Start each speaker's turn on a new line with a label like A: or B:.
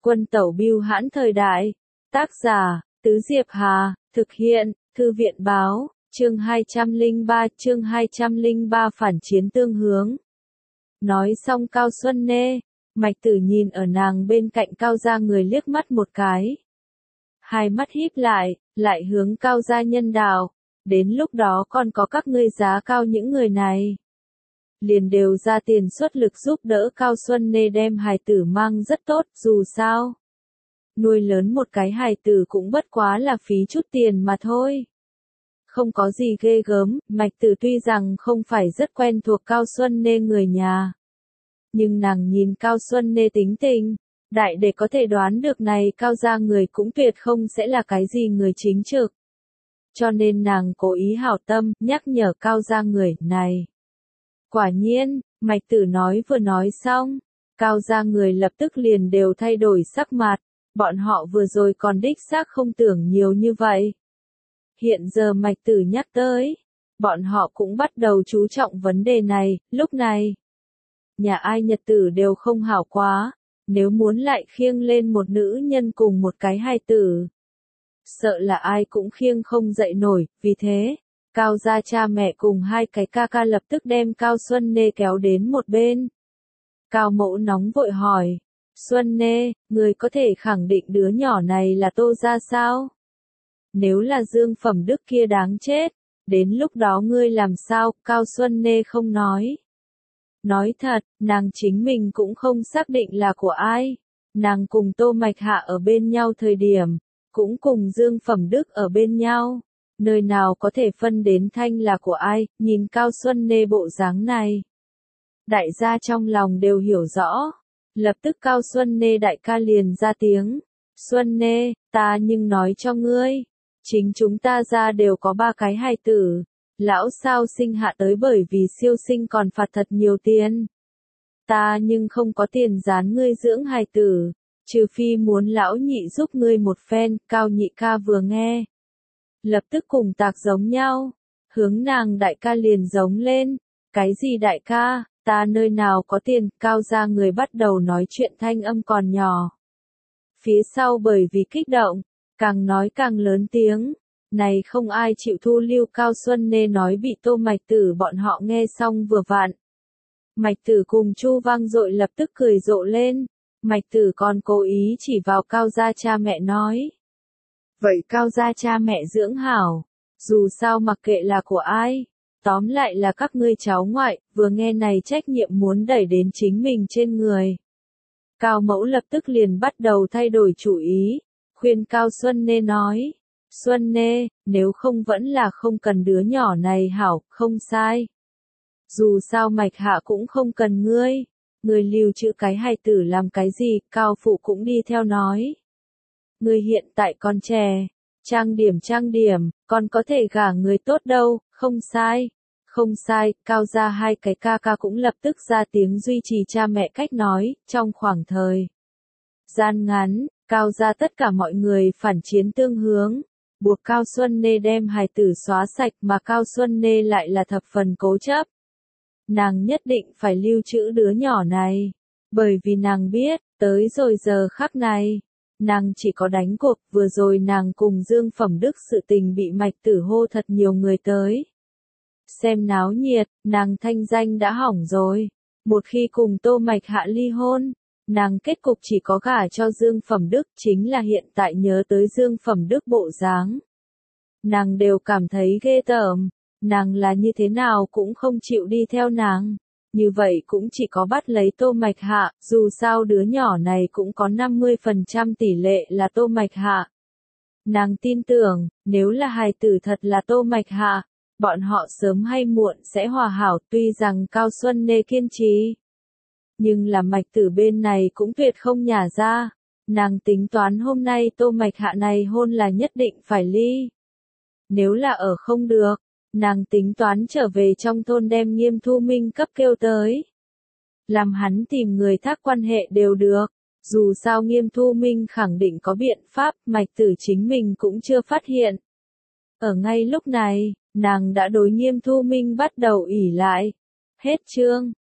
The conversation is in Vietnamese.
A: Quân tẩu bưu hãn thời đại. Tác giả, Tứ Diệp Hà, thực hiện, Thư viện báo, chương 203 phản chiến tương hướng. Nói xong Cao Xuân Nê, Mạch Tử nhìn ở nàng bên cạnh Cao gia người liếc mắt một cái. Hai mắt híp lại hướng Cao gia nhân đạo, đến lúc đó còn có các ngươi giá cao những người này. Liền đều ra tiền xuất lực giúp đỡ Cao Xuân Nê đem hài tử mang rất tốt, dù sao. Nuôi lớn một cái hài tử cũng bất quá là phí chút tiền mà thôi. Không có gì ghê gớm, Mạch Tử tuy rằng không phải rất quen thuộc Cao Xuân Nê người nhà. Nhưng nàng nhìn Cao Xuân Nê tính tình, đại để có thể đoán được này Cao gia người cũng tuyệt không sẽ là cái gì người chính trực. Cho nên nàng cố ý hảo tâm, nhắc nhở Cao gia người này. Quả nhiên, Mạch Tử vừa nói xong, Cao gia người lập tức liền đều thay đổi sắc mặt, bọn họ vừa rồi còn đích xác không tưởng nhiều như vậy. Hiện giờ Mạch Tử nhắc tới, bọn họ cũng bắt đầu chú trọng vấn đề này, lúc này. Nhà ai nhật tử đều không hảo quá, nếu muốn lại khiêng lên một nữ nhân cùng một cái hài tử. Sợ là ai cũng khiêng không dậy nổi, vì thế, Cao gia cha mẹ cùng hai cái ca ca lập tức đem Cao Xuân Nê kéo đến một bên. Cao mẫu nóng vội hỏi, Xuân Nê, người có thể khẳng định đứa nhỏ này là Tô gia sao? Nếu là Dương Phẩm Đức kia đáng chết, đến lúc đó ngươi làm sao? Cao Xuân Nê không nói. Nói thật, nàng chính mình cũng không xác định là của ai. Nàng cùng Tô Mạch Hạ ở bên nhau thời điểm, cũng cùng Dương Phẩm Đức ở bên nhau. Nơi nào có thể phân đến thanh là của ai, nhìn Cao Xuân Nê bộ dáng này. Đại gia trong lòng đều hiểu rõ. Lập tức Cao Xuân Nê đại ca liền ra tiếng. Xuân Nê, ta nhưng nói cho ngươi. Chính chúng ta ra đều có 3 cái hài tử. Lão sao sinh hạ tới bởi vì siêu sinh còn phạt thật nhiều tiền. Ta nhưng không có tiền dán ngươi dưỡng hài tử. Trừ phi muốn lão nhị giúp ngươi một phen. Cao nhị ca vừa nghe, lập tức cùng tạc giống nhau, hướng nàng đại ca liền giống lên, cái gì đại ca, ta nơi nào có tiền, Cao gia người bắt đầu nói chuyện thanh âm còn nhỏ. Phía sau bởi vì kích động, càng nói càng lớn tiếng, này không ai chịu thu lưu. Cao Xuân Nê nói bị Tô Mạch Tử bọn họ nghe xong vừa vặn. Mạch Tử cùng Chu Vang Dội lập tức cười rộ lên, Mạch Tử còn cố ý chỉ vào Cao gia cha mẹ nói. Vậy Cao gia cha mẹ dưỡng hảo, dù sao mặc kệ là của ai, tóm lại là các ngươi cháu ngoại, vừa nghe này trách nhiệm muốn đẩy đến chính mình trên người. Cao mẫu lập tức liền bắt đầu thay đổi chủ ý, khuyên Cao Xuân Nê nói, Xuân Nê, nếu không vẫn là không cần đứa nhỏ này hảo, không sai. Dù sao Mạch Hạ cũng không cần ngươi lưu trữ cái hài tử làm cái gì, Cao phụ cũng đi theo nói. Ngươi hiện tại còn trẻ, trang điểm, còn có thể gả người tốt đâu, không sai, Cao gia hai cái ca ca cũng lập tức ra tiếng duy trì cha mẹ cách nói, trong khoảng thời gian ngắn, Cao gia tất cả mọi người phản chiến tương hướng, buộc Cao Xuân Nê đem hài tử xóa sạch mà Cao Xuân Nê lại là thập phần cố chấp. Nàng nhất định phải lưu trữ đứa nhỏ này, bởi vì nàng biết, tới rồi giờ khắc này. Nàng chỉ có đánh cuộc, vừa rồi nàng cùng Dương Phẩm Đức sự tình bị Mạch Tử hô thật nhiều người tới. Xem náo nhiệt, nàng thanh danh đã hỏng rồi. Một khi cùng Tô Mạch Hạ ly hôn, nàng kết cục chỉ có gả cho Dương Phẩm Đức, chính là hiện tại nhớ tới Dương Phẩm Đức bộ dáng. Nàng đều cảm thấy ghê tởm, nàng là như thế nào cũng không chịu đi theo nàng. Như vậy cũng chỉ có bắt lấy Tô Mạch Hạ, dù sao đứa nhỏ này cũng có 50% tỷ lệ là Tô Mạch Hạ. Nàng tin tưởng, nếu là hài tử thật là Tô Mạch Hạ, bọn họ sớm hay muộn sẽ hòa hảo, tuy rằng Cao Xuân Nê kiên trì. Nhưng là Mạch Tử bên này cũng tuyệt không nhả ra, nàng tính toán hôm nay Tô Mạch Hạ này hôn là nhất định phải ly. Nếu là ở không được, nàng tính toán trở về trong thôn đem Nghiêm Thu Minh cấp kêu tới. Làm hắn tìm người thác quan hệ đều được, dù sao Nghiêm Thu Minh khẳng định có biện pháp, Mạch Tử chính mình cũng chưa phát hiện. Ở ngay lúc này, nàng đã đối Nghiêm Thu Minh bắt đầu ỷ lại. Hết chương.